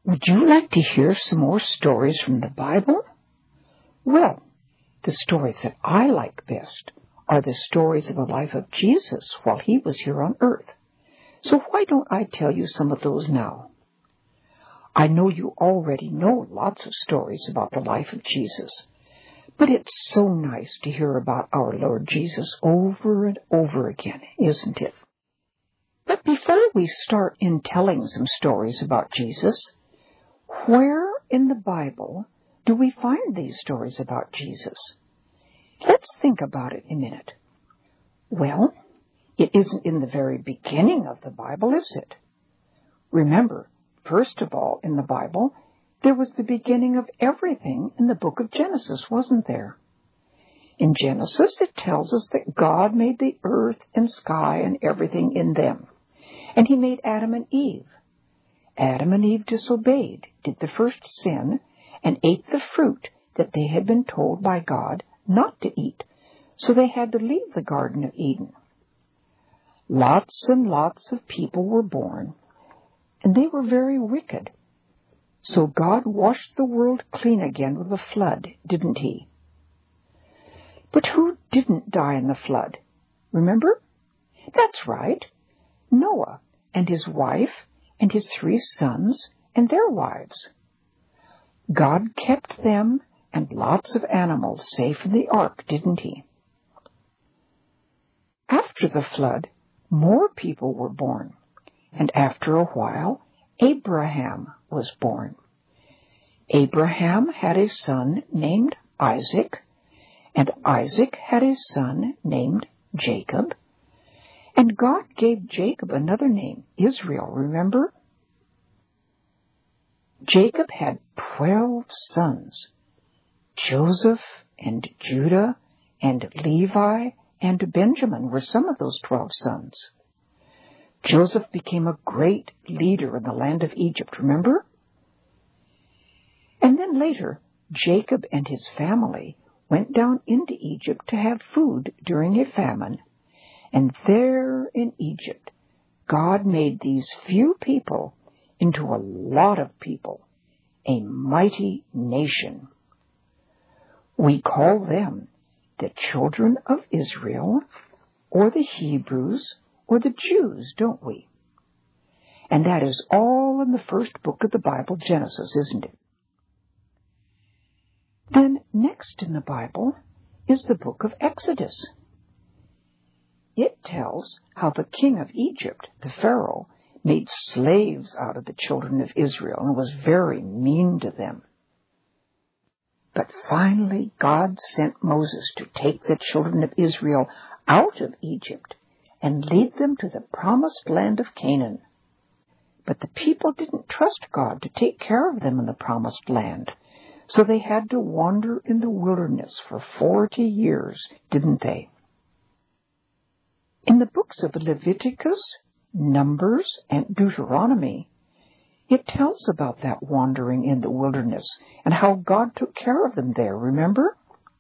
Would you like to hear some more stories from the Bible? Well, the stories that I like best are the stories of the life of Jesus while he was here on earth. So why don't I tell you some of those now? I know you already know lots of stories about the life of Jesus, but it's so nice to hear about our Lord Jesus over and over again, isn't it? But before we start in telling some stories about Jesus, where in the Bible do we find these stories about Jesus? Let's think about it a minute. Well, it isn't in the very beginning of the Bible, is it? Remember, first of all, in the Bible, there was the beginning of everything in the book of Genesis, wasn't there? In Genesis, it tells us that God made the earth and sky and everything in them. And he made Adam and Eve. Adam and Eve disobeyed, did the first sin, and ate the fruit that they had been told by God not to eat. So they had to leave the Garden of Eden. Lots and lots of people were born, and they were very wicked. So God washed the world clean again with a flood, didn't he? But who didn't die in the flood? Remember? That's right. Noah and his wife and his 3 sons and their wives. God kept them and lots of animals safe in the ark, didn't he? After the flood, more people were born, and after a while, Abraham was born. Abraham had a son named Isaac, and Isaac had a son named Jacob, and God gave Jacob another name, Israel, remember? Jacob had 12 sons. Joseph and Judah and Levi and Benjamin were some of those 12 sons. Joseph became a great leader in the land of Egypt, remember? And then later, Jacob and his family went down into Egypt to have food during a famine. And there in Egypt, God made these few people into a lot of people, a mighty nation. We call them the children of Israel, or the Hebrews, or the Jews, don't we? And that is all in the first book of the Bible, Genesis, isn't it? Then next in the Bible is the book of Exodus. It tells how the king of Egypt, the Pharaoh, made slaves out of the children of Israel and was very mean to them. But finally, God sent Moses to take the children of Israel out of Egypt and lead them to the promised land of Canaan. But the people didn't trust God to take care of them in the promised land, so they had to wander in the wilderness for 40 years, didn't they? In the books of Leviticus, Numbers, and Deuteronomy, it tells about that wandering in the wilderness and how God took care of them there, remember?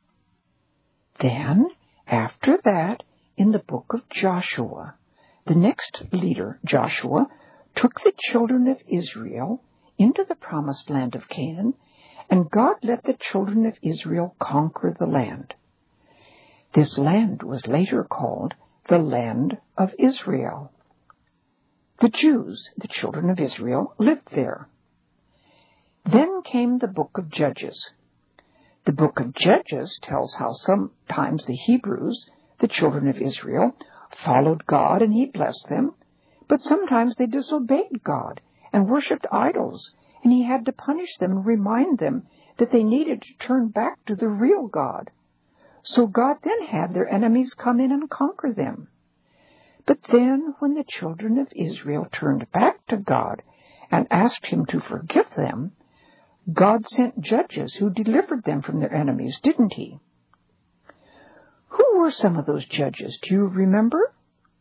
Then, after that, in the book of Joshua, the next leader, Joshua, took the children of Israel into the promised land of Canaan, and God let the children of Israel conquer the land. This land was later called the land of Israel. The Jews, the children of Israel, lived there. Then came the book of Judges. The book of Judges tells how sometimes the Hebrews, the children of Israel, followed God and he blessed them, but sometimes they disobeyed God and worshipped idols, and he had to punish them and remind them that they needed to turn back to the real God. So God then had their enemies come in and conquer them. But then when the children of Israel turned back to God and asked him to forgive them, God sent judges who delivered them from their enemies, didn't he? Who were some of those judges? Do you remember?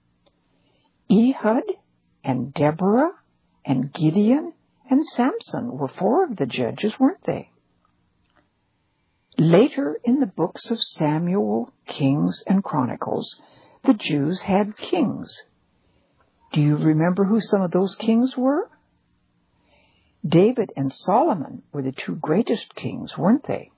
Ehud and Deborah and Gideon and Samson were 4 of the judges, weren't they? Later in the books of Samuel, Kings, and Chronicles, the Jews had kings. Do you remember who some of those kings were? David and Solomon were the two greatest kings, weren't they?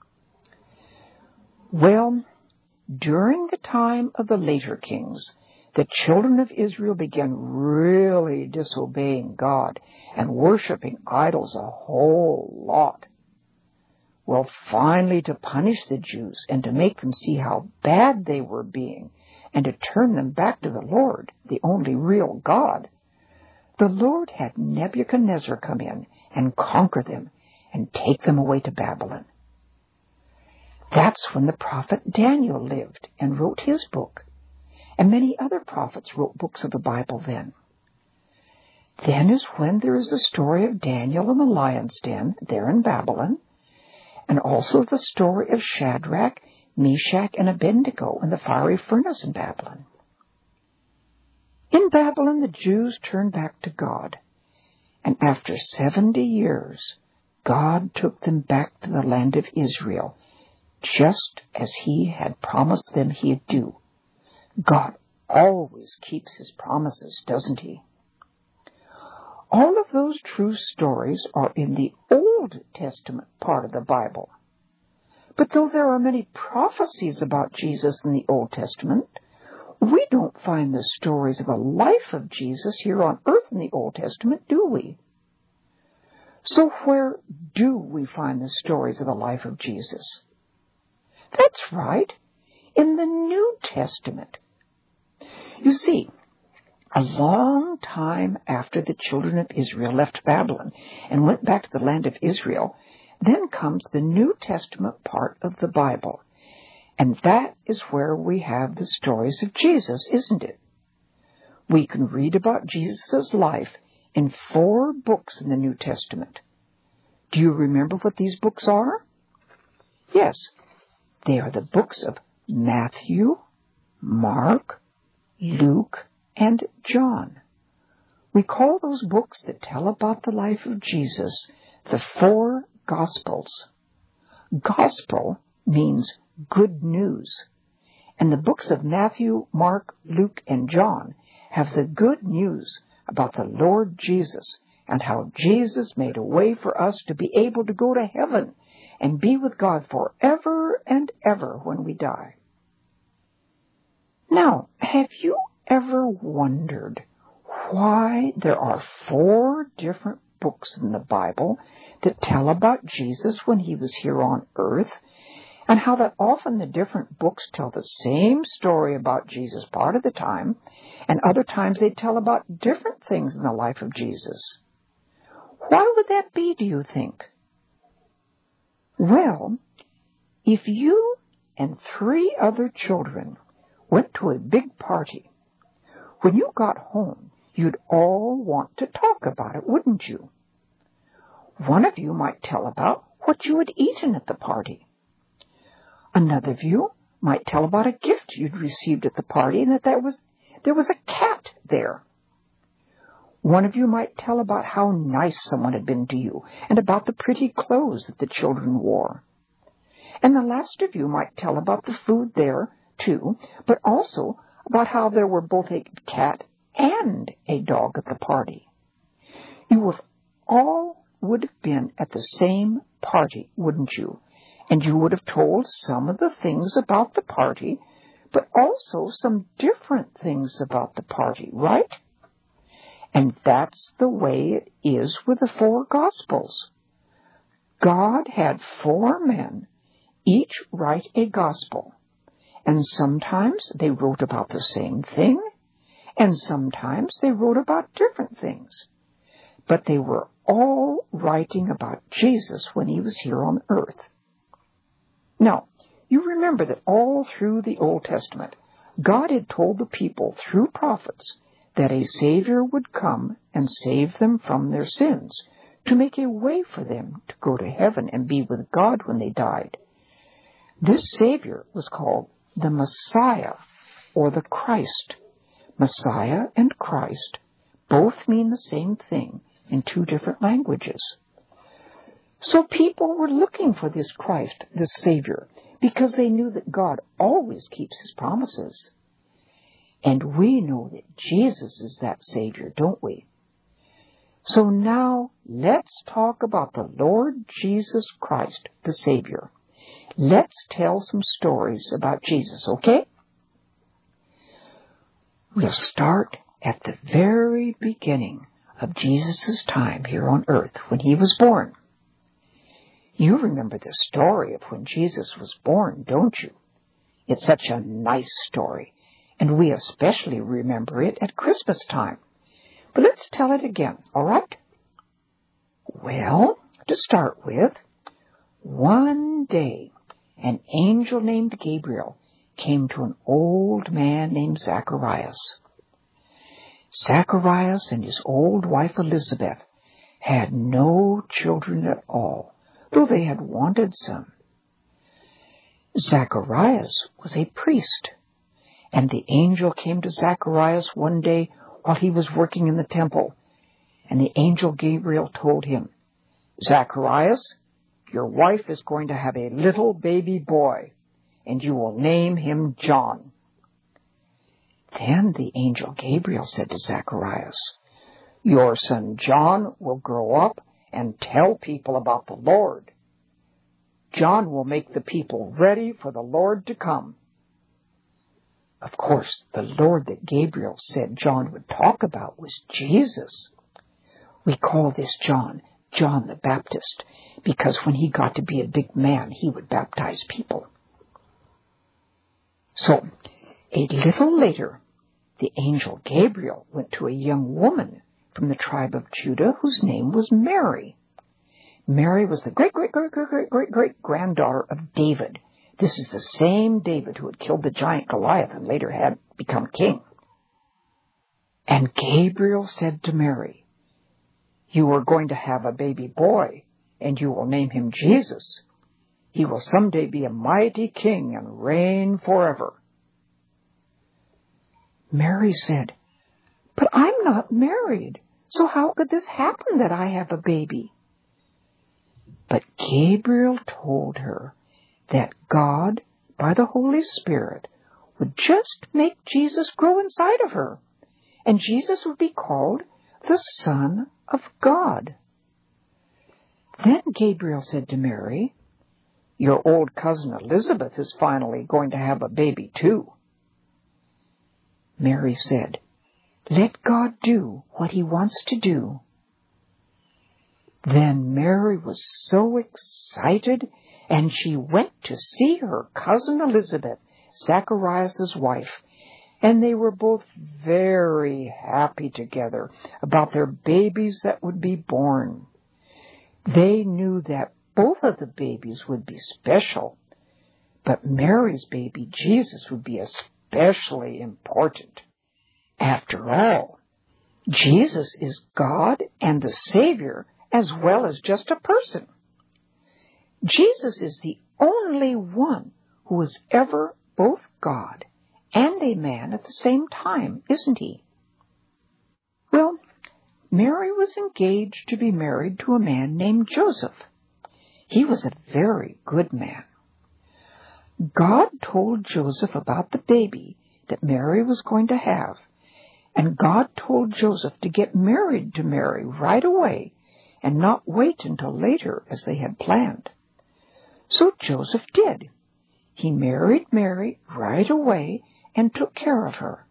Well, during the time of the later kings, the children of Israel began really disobeying God and worshiping idols a whole lot. Well, finally, to punish the Jews and to make them see how bad they were being and to turn them back to the Lord, the only real God, the Lord had Nebuchadnezzar come in and conquer them and take them away to Babylon. That's when the prophet Daniel lived and wrote his book, and many other prophets wrote books of the Bible then. Then is when there is the story of Daniel in the lion's den there in Babylon, and also the story of Shadrach, Meshach, and Abednego in the fiery furnace in Babylon. In Babylon, the Jews turned back to God, and after 70 years, God took them back to the land of Israel, just as He had promised them He'd do. God always keeps His promises, doesn't He? All of those true stories are in the Old Testament part of the Bible. But though there are many prophecies about Jesus in the Old Testament, we don't find the stories of the life of Jesus here on earth in the Old Testament, do we? So where do we find the stories of the life of Jesus? That's right, in the New Testament. You see, a long time after the children of Israel left Babylon and went back to the land of Israel, then comes the New Testament part of the Bible. And that is where we have the stories of Jesus, isn't it? We can read about Jesus' life in 4 books in the New Testament. Do you remember what these books are? Yes, they are the books of Matthew, Mark, Luke, and John. We call those books that tell about the life of Jesus the 4 Gospels. Gospel means good news. And the books of Matthew, Mark, Luke, and John have the good news about the Lord Jesus and how Jesus made a way for us to be able to go to heaven and be with God forever and ever when we die. Now, have you ever wondered why there are 4 different books in the Bible that tell about Jesus when He was here on earth, and how that often the different books tell the same story about Jesus part of the time, and other times they tell about different things in the life of Jesus? Why would that be, do you think? Well, if you and 3 other children went to a big party, when you got home, you'd all want to talk about it, wouldn't you? One of you might tell about what you had eaten at the party. Another of you might tell about a gift you'd received at the party and that there was a cat there. One of you might tell about how nice someone had been to you and about the pretty clothes that the children wore. And the last of you might tell about the food there, too, but also about how there were both a cat and a dog at the party. You all would have been at the same party, wouldn't you? And you would have told some of the things about the party, but also some different things about the party, right? And that's the way it is with the 4 Gospels. God had 4 men, each write a Gospel. And sometimes they wrote about the same thing, and sometimes they wrote about different things. But they were all writing about Jesus when He was here on earth. Now, you remember that all through the Old Testament, God had told the people through prophets that a Savior would come and save them from their sins, to make a way for them to go to heaven and be with God when they died. This Savior was called the Messiah, or the Christ. Messiah and Christ both mean the same thing in 2 different languages. So people were looking for this Christ, this Savior, because they knew that God always keeps His promises. And we know that Jesus is that Savior, don't we? So now let's talk about the Lord Jesus Christ, the Savior. Let's tell some stories about Jesus, okay? We'll start at the very beginning of Jesus' time here on earth when he was born. You remember the story of when Jesus was born, don't you? It's such a nice story, and we especially remember it at Christmas time. But let's tell it again, all right? Well, to start with, one day an angel named Gabriel came to an old man named Zacharias. Zacharias and his old wife Elizabeth had no children at all, though they had wanted some. Zacharias was a priest, and the angel came to Zacharias one day while he was working in the temple, and the angel Gabriel told him, "Zacharias, your wife is going to have a little baby boy, and you will name him John." Then the angel Gabriel said to Zacharias, "Your son John will grow up and tell people about the Lord. John will make the people ready for the Lord to come." Of course, the Lord that Gabriel said John would talk about was Jesus. We call this John the Baptist, because when he got to be a big man, he would baptize people. So, a little later, the angel Gabriel went to a young woman from the tribe of Judah whose name was Mary. Mary was the great-great-great-great-great-granddaughter of David. This is the same David who had killed the giant Goliath and later had become king. And Gabriel said to Mary, "You are going to have a baby boy, and you will name him Jesus. He will someday be a mighty king and reign forever." Mary said, "But I'm not married, so how could this happen that I have a baby?" But Gabriel told her that God, by the Holy Spirit, would just make Jesus grow inside of her, and Jesus would be called the Son of God. Then Gabriel said to Mary, "Your old cousin Elizabeth is finally going to have a baby too." Mary said, "Let God do what he wants to do." Then Mary was so excited, and she went to see her cousin Elizabeth, Zacharias' wife, and they were both very happy together about their babies that would be born. They knew that both of the babies would be special, but Mary's baby, Jesus, would be especially important. After all, Jesus is God and the Savior as well as just a person. Jesus is the only one who was ever both God and a man at the same time, isn't he? Well, Mary was engaged to be married to a man named Joseph. He was a very good man. God told Joseph about the baby that Mary was going to have, and God told Joseph to get married to Mary right away and not wait until later as they had planned. So Joseph did. He married Mary right away and took care of her.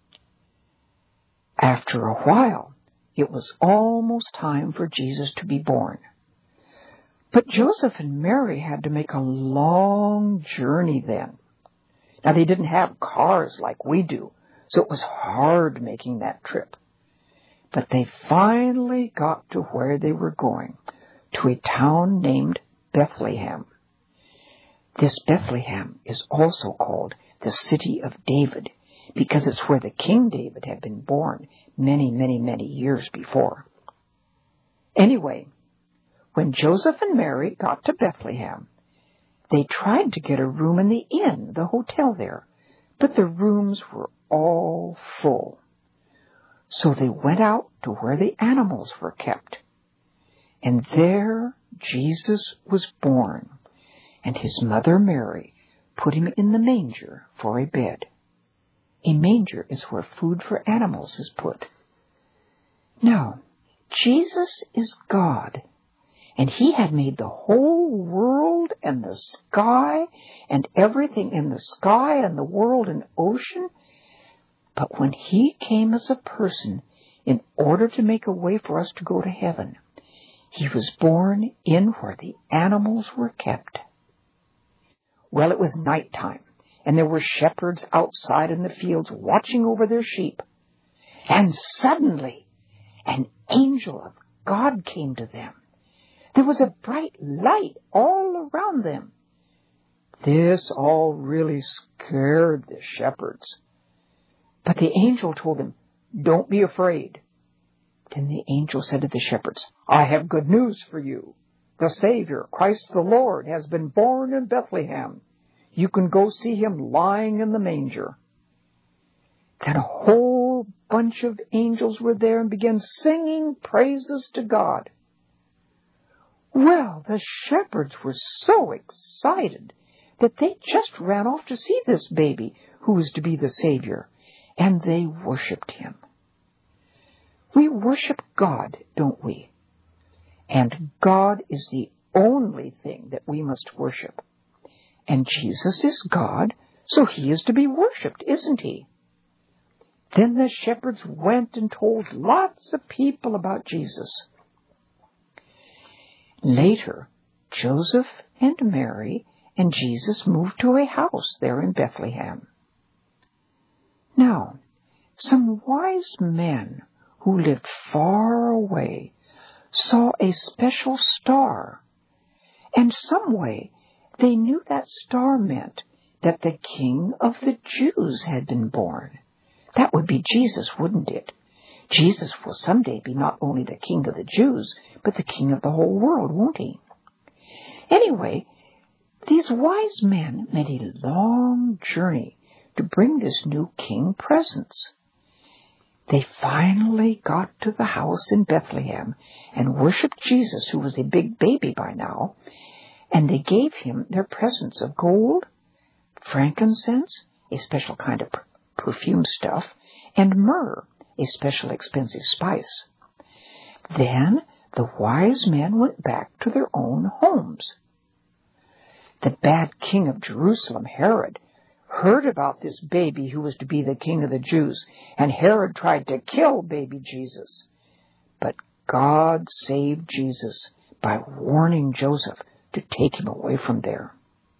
After a while, it was almost time for Jesus to be born. But Joseph and Mary had to make a long journey then. Now, they didn't have cars like we do, so it was hard making that trip. But they finally got to where they were going, to a town named Bethlehem. This Bethlehem is also called the City of David, because it's where the King David had been born many, many, many years before. Anyway, when Joseph and Mary got to Bethlehem, they tried to get a room in the inn, the hotel there, but the rooms were all full. So they went out to where the animals were kept. And there Jesus was born, and his mother Mary put him in the manger for a bed. A manger is where food for animals is put. Now, Jesus is God, and He had made the whole world and the sky and everything in the sky and the world and ocean. But when He came as a person in order to make a way for us to go to heaven, He was born in where the animals were kept. Well, it was nighttime, and there were shepherds outside in the fields watching over their sheep. And suddenly, an angel of God came to them. There was a bright light all around them. This all really scared the shepherds. But the angel told them, "Don't be afraid." Then the angel said to the shepherds, "I have good news for you. The Savior, Christ the Lord, has been born in Bethlehem. You can go see Him lying in the manger." Then a whole bunch of angels were there and began singing praises to God. Well, the shepherds were so excited that they just ran off to see this baby who was to be the Savior, and they worshipped Him. We worship God, don't we? And God is the only thing that we must worship. And Jesus is God, so He is to be worshipped, isn't He? Then the shepherds went and told lots of people about Jesus. Later, Joseph and Mary and Jesus moved to a house there in Bethlehem. Now, some wise men who lived far away saw a special star, and some way they knew that star meant that the King of the Jews had been born. That would be Jesus, wouldn't it? Jesus will someday be not only the King of the Jews, but the King of the whole world, won't He? Anyway, these wise men made a long journey to bring this new king presents. They finally got to the house in Bethlehem and worshipped Jesus, who was a big baby by now, and they gave Him their presents of gold, frankincense, a special kind of perfume stuff, and myrrh, a special expensive spice. Then the wise men went back to their own homes. The bad king of Jerusalem, Herod, heard about this baby who was to be the King of the Jews, and Herod tried to kill baby Jesus. But God saved Jesus by warning Joseph to take him away from there.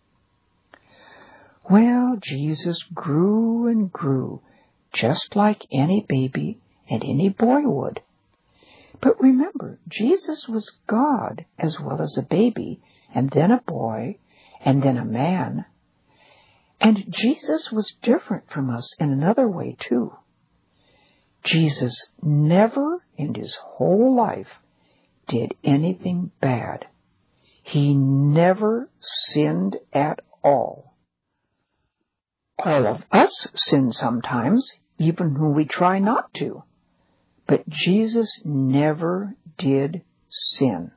Well, Jesus grew and grew, just like any baby and any boy would. But remember, Jesus was God as well as a baby, and then a boy, and then a man. And Jesus was different from us in another way, too. Jesus never in His whole life did anything bad. He never sinned at all. All of us sin sometimes, even when we try not to. But Jesus never did sin.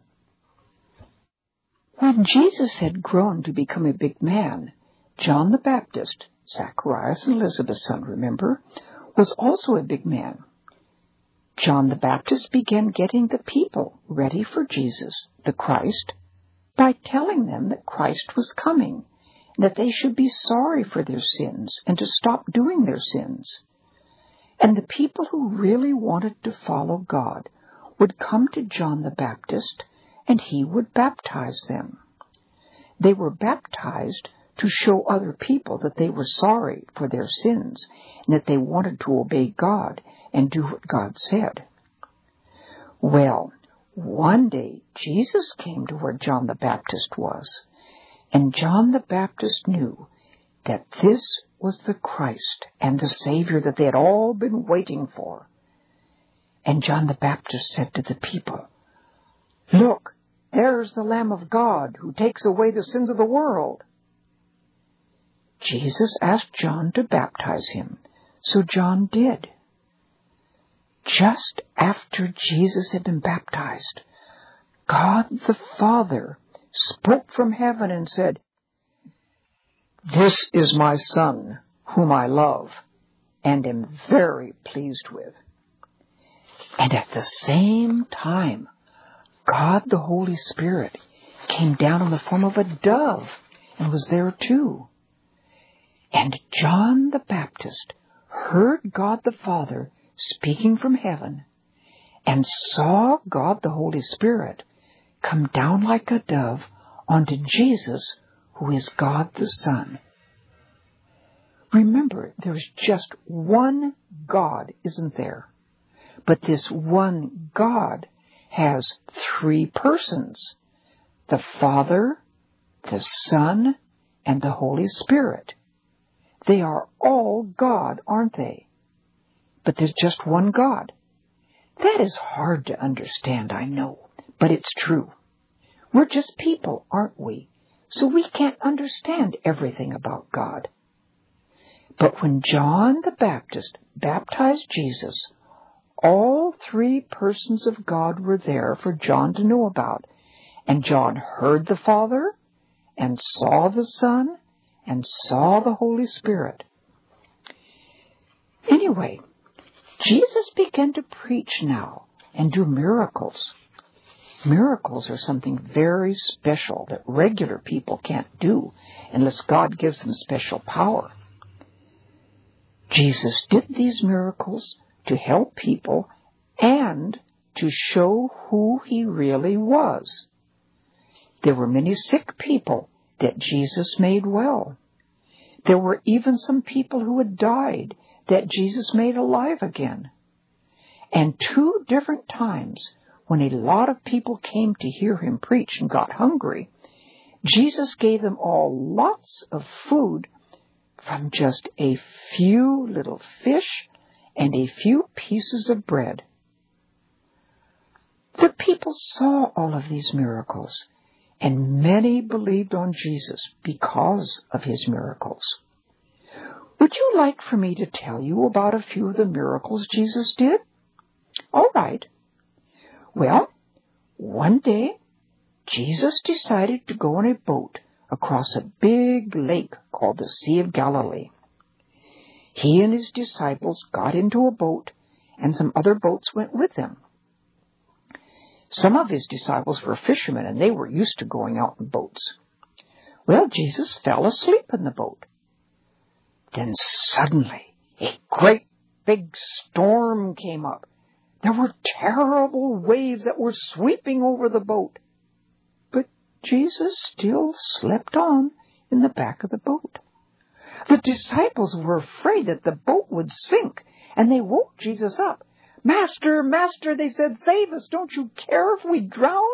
When Jesus had grown to become a big man, John the Baptist, Zacharias and Elizabeth's son, remember, was also a big man. John the Baptist began getting the people ready for Jesus, the Christ, by telling them that Christ was coming, and that they should be sorry for their sins and to stop doing their sins. And the people who really wanted to follow God would come to John the Baptist, and he would baptize them. They were baptized to show other people that they were sorry for their sins and that they wanted to obey God and do what God said. Well, one day Jesus came to where John the Baptist was, and John the Baptist knew that this was the Christ and the Savior that they had all been waiting for. And John the Baptist said to the people, "Look, there's the Lamb of God who takes away the sins of the world." Jesus asked John to baptize him, so John did. Just after Jesus had been baptized, God the Father spoke from heaven and said, "This is my Son, whom I love, and am very pleased with." And at the same time, God the Holy Spirit came down in the form of a dove and was there too. And John the Baptist heard God the Father speaking from heaven and saw God the Holy Spirit come down like a dove onto Jesus, who is God the Son. Remember, there's just one God, isn't there? But this one God has three persons: the Father, the Son, and the Holy Spirit. They are all God, aren't they? But there's just one God. That is hard to understand, I know, but it's true. We're just people, aren't we? So we can't understand everything about God. But when John the Baptist baptized Jesus, all three persons of God were there for John to know about. And John heard the Father, and saw the Son, and saw the Holy Spirit. Anyway, Jesus began to preach now and do miracles. Miracles are something very special that regular people can't do unless God gives them special power. Jesus did these miracles to help people and to show who he really was. There were many sick people that Jesus made well. There were even some people who had died that Jesus made alive again. And 2 different times, when a lot of people came to hear him preach and got hungry, Jesus gave them all lots of food from just a few little fish and a few pieces of bread. The people saw all of these miracles, and many believed on Jesus because of his miracles. Would you like for me to tell you about a few of the miracles Jesus did? All right. Well, one day, Jesus decided to go on a boat across a big lake called the Sea of Galilee. He and his disciples got into a boat, and some other boats went with them. Some of his disciples were fishermen, and they were used to going out in boats. Well, Jesus fell asleep in the boat. Then suddenly, a great big storm came up. There were terrible waves that were sweeping over the boat. But Jesus still slept on in the back of the boat. The disciples were afraid that the boat would sink, and they woke Jesus up. "Master, Master," they said, "save us. Don't you care if we drown?"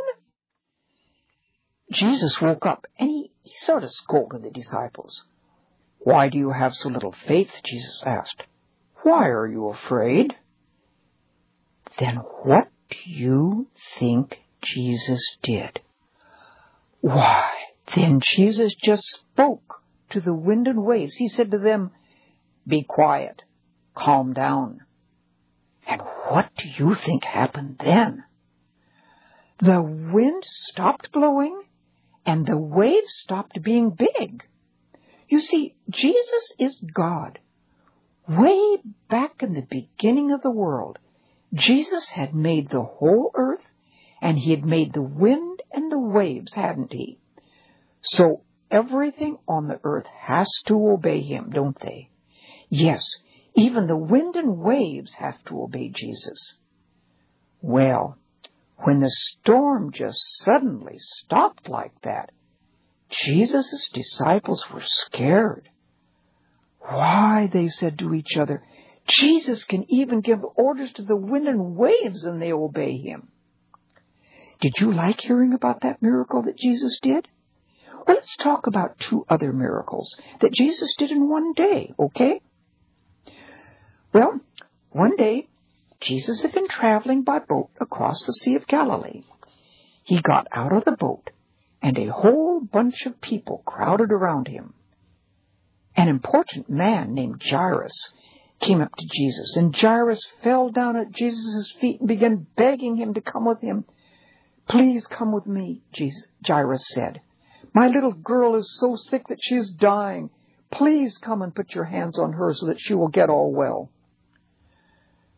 Jesus woke up, and he sort of scolded the disciples. "Why do you have so little faith?" Jesus asked. "Why are you afraid?" Then what do you think Jesus did? Why, then Jesus just spoke to the wind and waves. He said to them, "Be quiet, calm down." And what do you think happened then? The wind stopped blowing, and the waves stopped being big. You see, Jesus is God. Way back in the beginning of the world, Jesus had made the whole earth, and he had made the wind and the waves, hadn't he? So everything on the earth has to obey him, don't they? Yes, even the wind and waves have to obey Jesus. Well, when the storm just suddenly stopped like that, Jesus' disciples were scared. "Why," they said to each other, "Jesus can even give orders to the wind and waves and they obey him." Did you like hearing about that miracle that Jesus did? Well, let's talk about 2 other miracles that Jesus did in one day, okay? Well, one day, Jesus had been traveling by boat across the Sea of Galilee. He got out of the boat, and a whole bunch of people crowded around him. An important man named Jairus came up to Jesus, and Jairus fell down at Jesus' feet and began begging him to come with him. "Please come with me," Jairus said. "My little girl is so sick that she is dying. Please come and put your hands on her so that she will get all well."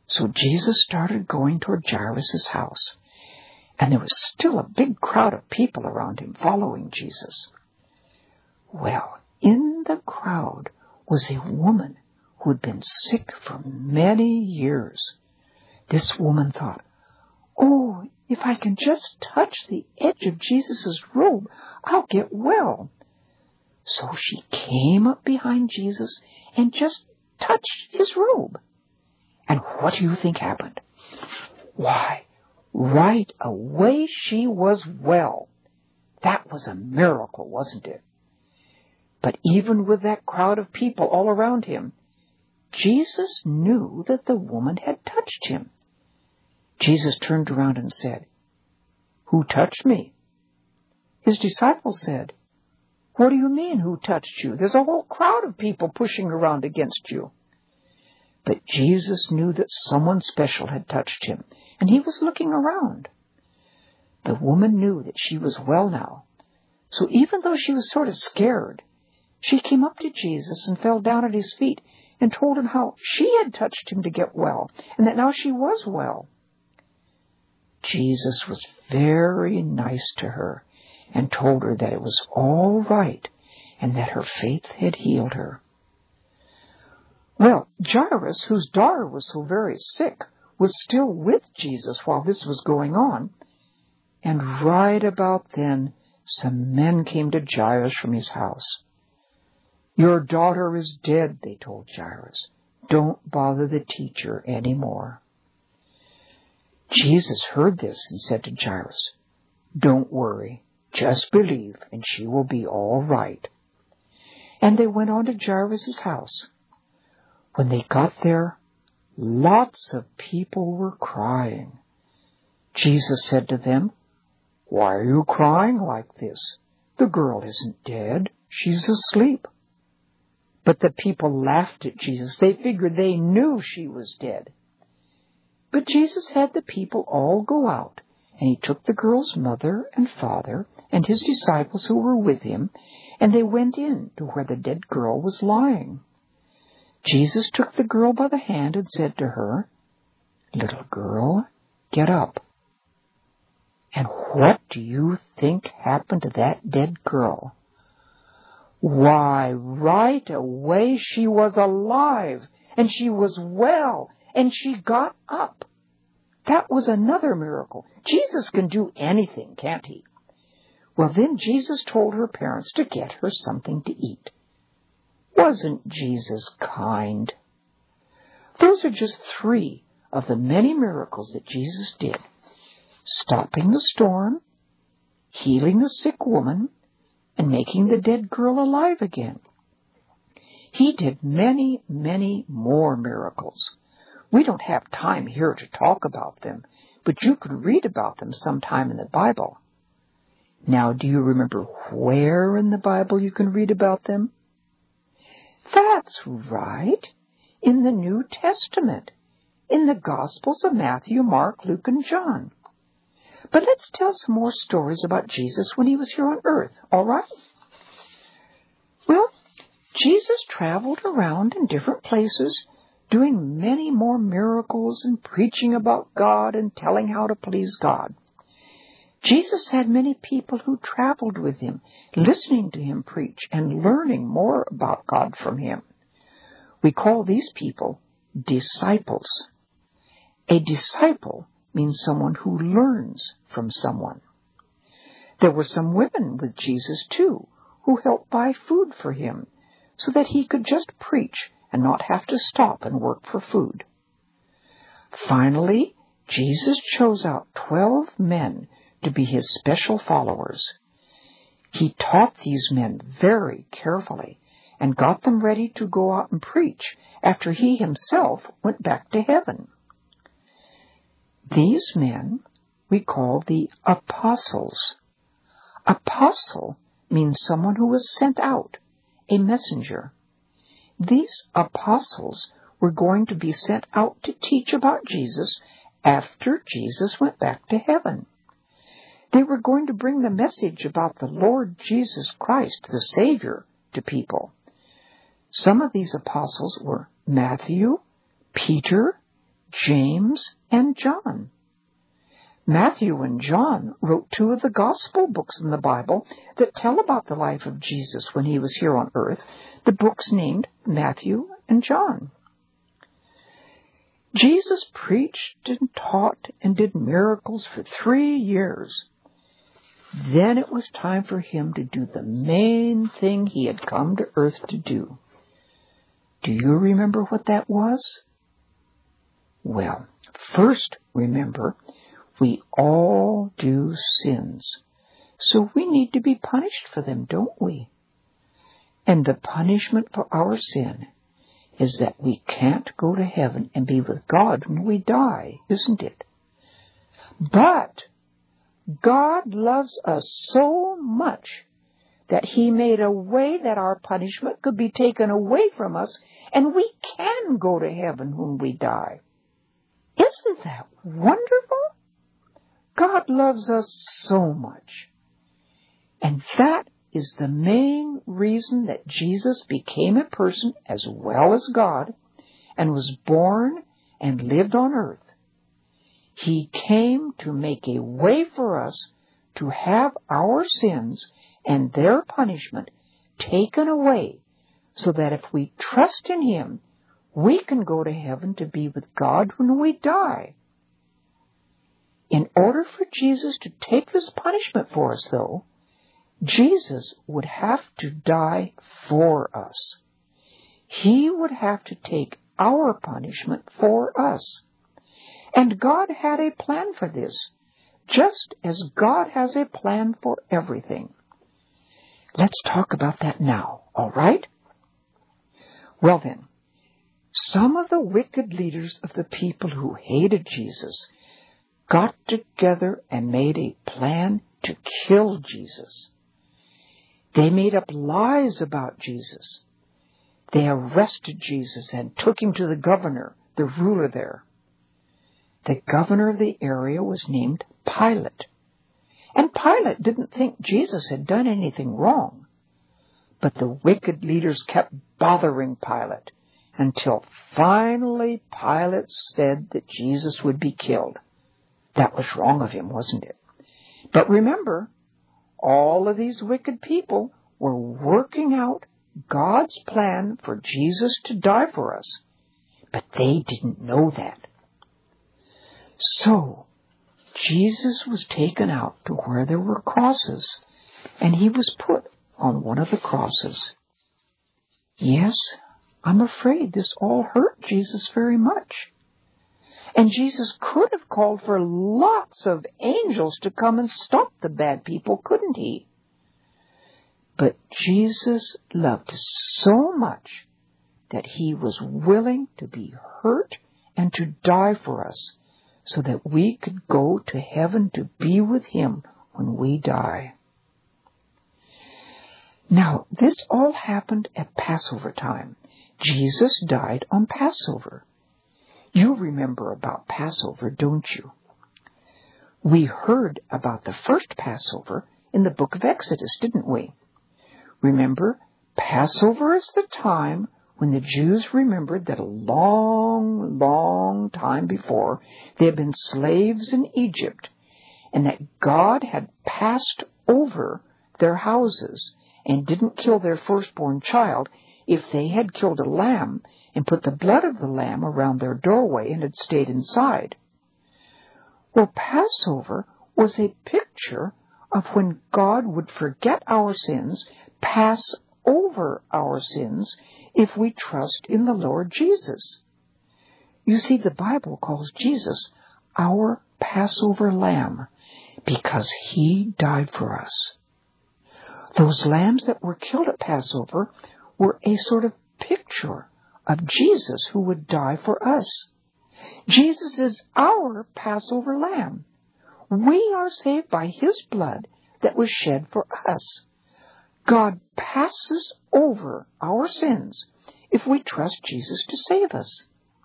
So Jesus started going toward Jairus' house, and there was still a big crowd of people around him following Jesus. Well, in the crowd was a woman who had been sick for many years. This woman thought, "Oh, if I can just touch the edge of Jesus' robe, I'll get well." So she came up behind Jesus and just touched his robe. And what do you think happened? Why, right away she was well. That was a miracle, wasn't it? But even with that crowd of people all around him, Jesus knew that the woman had touched him. Jesus turned around and said, "Who touched me?" His disciples said, "What do you mean, who touched you? There's a whole crowd of people pushing around against you." But Jesus knew that someone special had touched him, and he was looking around. The woman knew that she was well now, so even though she was sort of scared, she came up to Jesus and fell down at his feet and told him how she had touched him to get well, and that now she was well. Jesus was very nice to her and told her that it was all right and that her faith had healed her. Well, Jairus, whose daughter was so very sick, was still with Jesus while this was going on. And right about then, some men came to Jairus from his house. "Your daughter is dead," they told Jairus. "Don't bother the teacher anymore." Jesus heard this and said to Jairus, "Don't worry, just believe, and she will be all right." And they went on to Jairus' house. When they got there, lots of people were crying. Jesus said to them, "Why are you crying like this? The girl isn't dead, she's asleep." But the people laughed at Jesus. They figured they knew she was dead. But Jesus had the people all go out, and he took the girl's mother and father and his disciples who were with him, and they went in to where the dead girl was lying. Jesus took the girl by the hand and said to her, "Little girl, get up." And what do you think happened to that dead girl? Why, right away she was alive, and she was well, and she got up. That was another miracle. Jesus can do anything, can't he? Well, then Jesus told her parents to get her something to eat. Wasn't Jesus kind? Those are just 3 of the many miracles that Jesus did. Stopping the storm, healing the sick woman, and making the dead girl alive again. He did many, many more miracles. We don't have time here to talk about them, but you can read about them sometime in the Bible. Now, do you remember where in the Bible you can read about them? That's right, in the New Testament, in the Gospels of Matthew, Mark, Luke, and John. But let's tell some more stories about Jesus when he was here on earth, all right? Well, Jesus traveled around in different places, doing many more miracles and preaching about God and telling how to please God. Jesus had many people who traveled with him, listening to him preach and learning more about God from him. We call these people disciples. A disciple means someone who learns from someone. There were some women with Jesus, too, who helped buy food for him so that he could just preach and not have to stop and work for food. Finally, Jesus chose out 12 men to be his special followers. He taught these men very carefully and got them ready to go out and preach after he himself went back to heaven. These men we call the apostles. Apostle means someone who was sent out, a messenger. These apostles were going to be sent out to teach about Jesus after Jesus went back to heaven. They were going to bring the message about the Lord Jesus Christ, the Savior, to people. Some of these apostles were Matthew, Peter, James and John. Matthew and John wrote 2 of the gospel books in the Bible that tell about the life of Jesus when he was here on earth, the books named Matthew and John. Jesus preached and taught and did miracles for 3 years. Then it was time for him to do the main thing he had come to earth to do. Do you remember what that was? Well, first remember, we all do sins, so we need to be punished for them, don't we? And the punishment for our sin is that we can't go to heaven and be with God when we die, isn't it? But God loves us so much that he made a way that our punishment could be taken away from us and we can go to heaven when we die. Isn't that wonderful? God loves us so much. And that is the main reason that Jesus became a person as well as God and was born and lived on earth. He came to make a way for us to have our sins and their punishment taken away so that if we trust in him, we can go to heaven to be with God when we die. In order for Jesus to take this punishment for us, though, Jesus would have to die for us. He would have to take our punishment for us. And God had a plan for this, just as God has a plan for everything. Let's talk about that now, all right? Well then, some of the wicked leaders of the people who hated Jesus got together and made a plan to kill Jesus. They made up lies about Jesus. They arrested Jesus and took him to the governor, the ruler there. The governor of the area was named Pilate. And Pilate didn't think Jesus had done anything wrong. But the wicked leaders kept bothering Pilate until finally Pilate said that Jesus would be killed. That was wrong of him, wasn't it? But remember, all of these wicked people were working out God's plan for Jesus to die for us. But they didn't know that. So, Jesus was taken out to where there were crosses, and he was put on one of the crosses. Yes, I'm afraid this all hurt Jesus very much. And Jesus could have called for lots of angels to come and stop the bad people, couldn't he? But Jesus loved so much that he was willing to be hurt and to die for us so that we could go to heaven to be with him when we die. Now, this all happened at Passover time. Jesus died on Passover. You remember about Passover, don't you? We heard about the first Passover in the book of Exodus, didn't we? Remember, Passover is the time when the Jews remembered that a long, long time before they had been slaves in Egypt and that God had passed over their houses and didn't kill their firstborn child if they had killed a lamb and put the blood of the lamb around their doorway and had stayed inside. Well, Passover was a picture of when God would forget our sins, pass over our sins, if we trust in the Lord Jesus. You see, the Bible calls Jesus our Passover lamb because he died for us. Those lambs that were killed at Passover were a sort of picture of Jesus who would die for us. Jesus is our Passover lamb. We are saved by his blood that was shed for us. God passes over our sins if we trust Jesus to save us.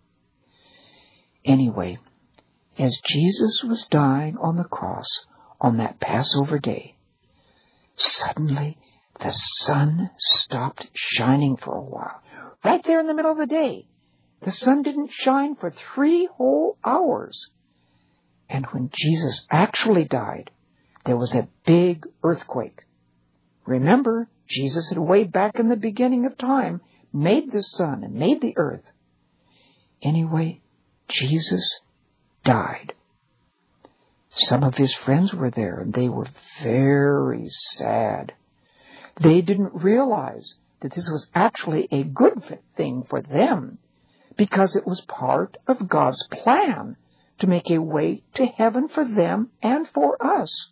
Anyway, as Jesus was dying on the cross on that Passover day, suddenly the sun stopped shining for a while, right there in the middle of the day. The sun didn't shine for 3 whole hours. And when Jesus actually died, there was a big earthquake. Remember, Jesus had way back in the beginning of time made the sun and made the earth. Anyway, Jesus died. Some of his friends were there, and they were very sad. They didn't realize that this was actually a good thing for them, because it was part of God's plan to make a way to heaven for them and for us.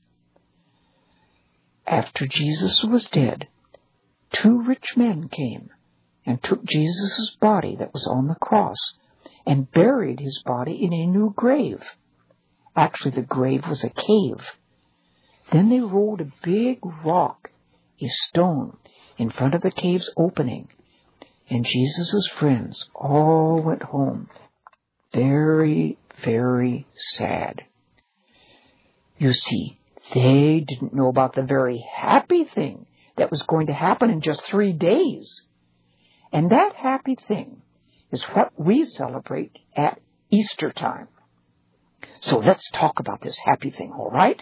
After Jesus was dead, 2 rich men came and took Jesus' body that was on the cross and buried his body in a new grave. Actually, the grave was a cave. Then they rolled a big rock, a stone, in front of the cave's opening, and Jesus' friends all went home, very, very sad. You see, they didn't know about the very happy thing that was going to happen in just 3 days. And that happy thing is what we celebrate at Easter time. So let's talk about this happy thing, all right?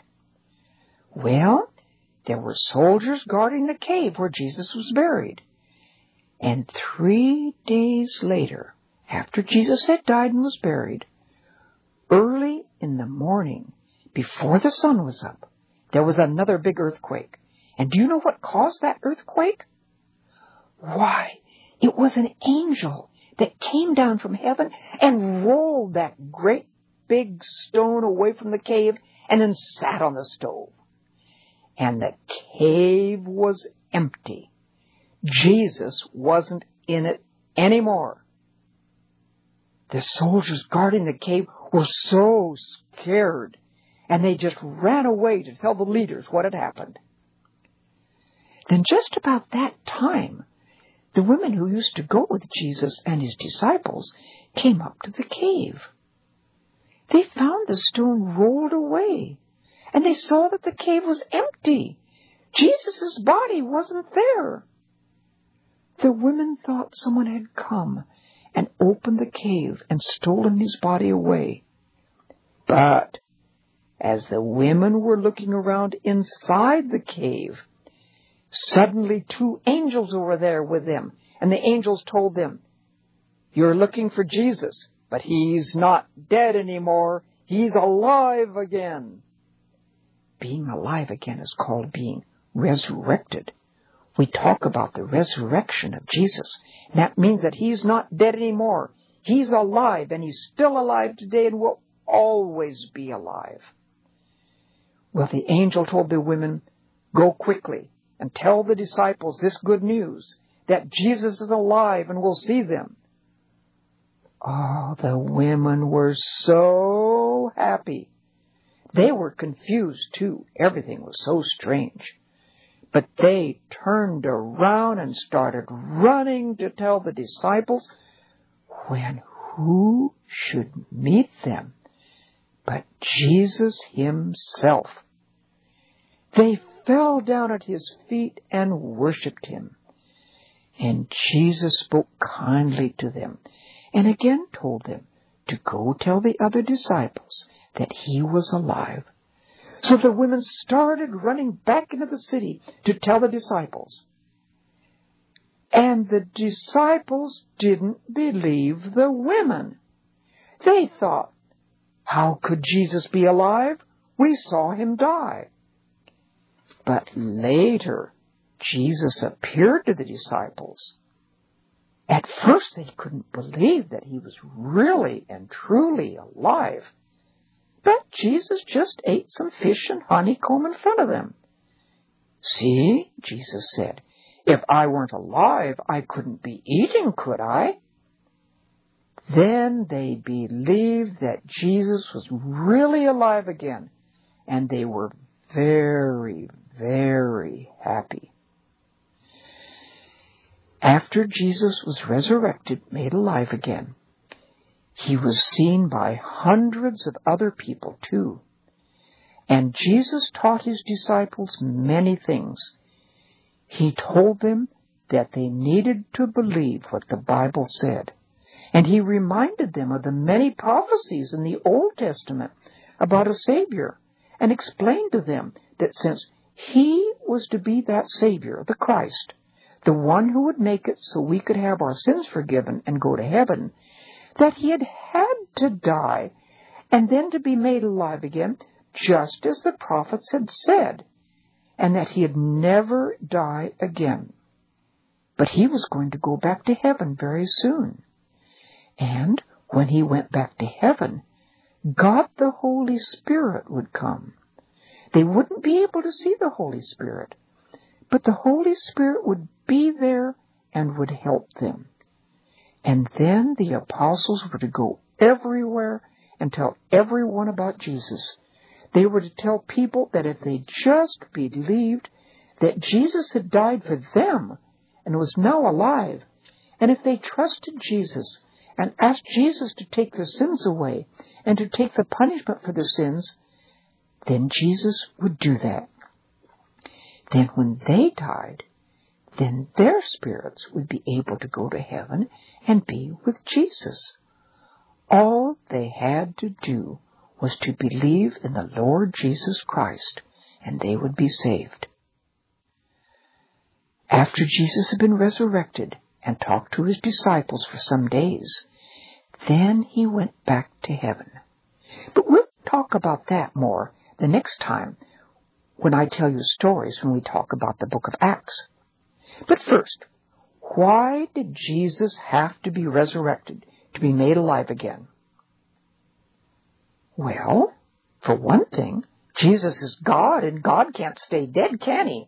Well, there were soldiers guarding the cave where Jesus was buried. And 3 days later, after Jesus had died and was buried, early in the morning, before the sun was up, there was another big earthquake. And do you know what caused that earthquake? Why, it was an angel that came down from heaven and rolled that great big stone away from the cave and then sat on the stove. And the cave was empty. Jesus wasn't in it anymore. The soldiers guarding the cave were so scared, and they just ran away to tell the leaders what had happened. Then just about that time, the women who used to go with Jesus and his disciples came up to the cave. They found the stone rolled away, and they saw that the cave was empty. Jesus' body wasn't there. The women thought someone had come and opened the cave and stolen his body away. But as the women were looking around inside the cave, suddenly 2 angels were there with them, and the angels told them, "You're looking for Jesus, but he's not dead anymore. He's alive again." Being alive again is called being resurrected. We talk about the resurrection of Jesus. And that means that he's not dead anymore. He's alive, and he's still alive today and will always be alive. Well, the angel told the women, "Go quickly and tell the disciples this good news, that Jesus is alive and will see them." Oh, the women were so happy. They were confused, too. Everything was so strange. But they turned around and started running to tell the disciples, when who should meet them but Jesus himself. They fell down at his feet and worshipped him. And Jesus spoke kindly to them and again told them to go tell the other disciples that he was alive. So the women started running back into the city to tell the disciples. And the disciples didn't believe the women. They thought, "How could Jesus be alive? We saw him die." But later, Jesus appeared to the disciples. At first, they couldn't believe that he was really and truly alive. But Jesus just ate some fish and honeycomb in front of them. "See," Jesus said, "if I weren't alive, I couldn't be eating, could I?" Then they believed that Jesus was really alive again, and they were very, very happy. After Jesus was resurrected, made alive again, he was seen by hundreds of other people too. And Jesus taught his disciples many things. He told them that they needed to believe what the Bible said. And he reminded them of the many prophecies in the Old Testament about a Savior, and explained to them that since he was to be that Savior, the Christ, the one who would make it so we could have our sins forgiven and go to heaven, that he had to die and then to be made alive again, just as the prophets had said, and that he'd never die again. But he was going to go back to heaven very soon. And when he went back to heaven, God the Holy Spirit would come. They wouldn't be able to see the Holy Spirit, but the Holy Spirit would be there and would help them. And then the apostles were to go everywhere and tell everyone about Jesus. They were to tell people that if they just believed that Jesus had died for them and was now alive, and if they trusted Jesus and asked Jesus to take their sins away and to take the punishment for their sins, then Jesus would do that. Then when they died, then their spirits would be able to go to heaven and be with Jesus. All they had to do was to believe in the Lord Jesus Christ, and they would be saved. After Jesus had been resurrected and talked to his disciples for some days, then he went back to heaven. But we'll talk about that more the next time when I tell you stories when we talk about the book of Acts. But first, why did Jesus have to be resurrected, to be made alive again? Well, for one thing, Jesus is God, and God can't stay dead, can he?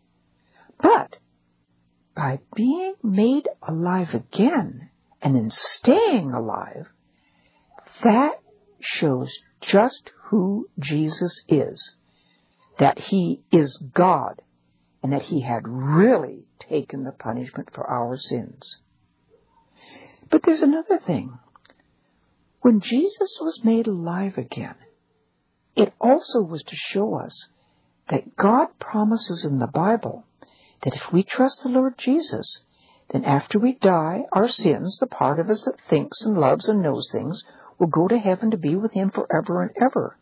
But by being made alive again, and then staying alive, that shows just who Jesus is, that he is God, and that he had really taken the punishment for our sins. But there's another thing. When Jesus was made alive again, it also was to show us that God promises in the Bible that if we trust the Lord Jesus, then after we die, our sins, the part of us that thinks and loves and knows things, will go to heaven to be with him forever and ever.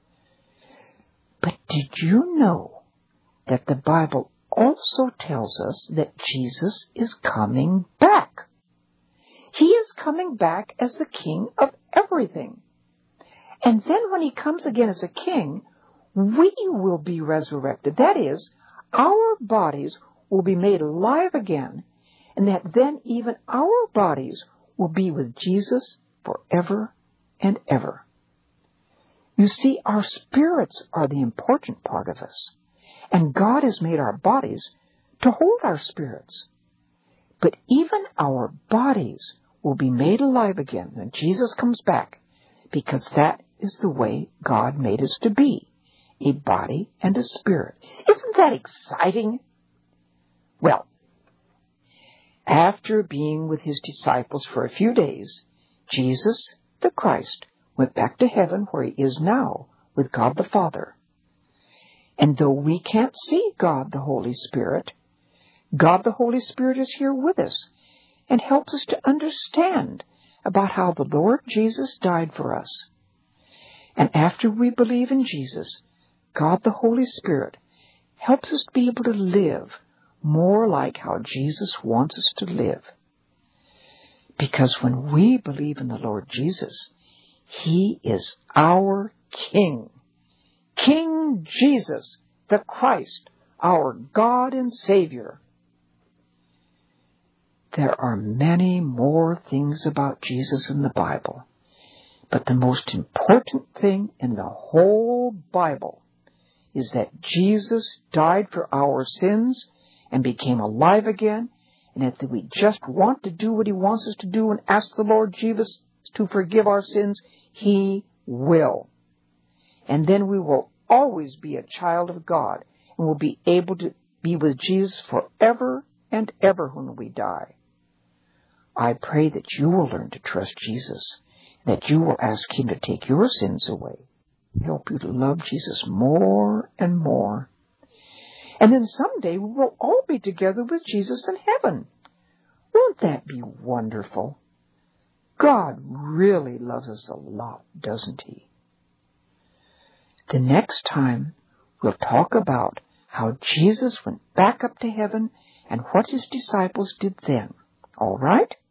But did you know that the Bible also tells us that Jesus is coming back? He is coming back as the King of everything. And then when he comes again as a king, we will be resurrected. That is, our bodies will be made alive again, and that then even our bodies will be with Jesus forever and ever. You see, our spirits are the important part of us, and God has made our bodies to hold our spirits. But even our bodies will be made alive again when Jesus comes back, because that is the way God made us to be, a body and a spirit. Isn't that exciting? Well, after being with his disciples for a few days, Jesus, the Christ, went back to heaven where he is now with God the Father. And though we can't see God the Holy Spirit, God the Holy Spirit is here with us and helps us to understand about how the Lord Jesus died for us. And after we believe in Jesus, God the Holy Spirit helps us to be able to live more like how Jesus wants us to live. Because when we believe in the Lord Jesus, he is our King. King Jesus, the Christ, our God and Savior. There are many more things about Jesus in the Bible, but the most important thing in the whole Bible is that Jesus died for our sins and became alive again, and if we just want to do what he wants us to do and ask the Lord Jesus to forgive our sins, he will. And then we will always be a child of God, and will be able to be with Jesus forever and ever when we die. I pray that you will learn to trust Jesus, that you will ask him to take your sins away, help you to love Jesus more and more. And then someday we will all be together with Jesus in heaven. Won't that be wonderful? God really loves us a lot, doesn't He? The next time, we'll talk about how Jesus went back up to heaven and what His disciples did then. All right?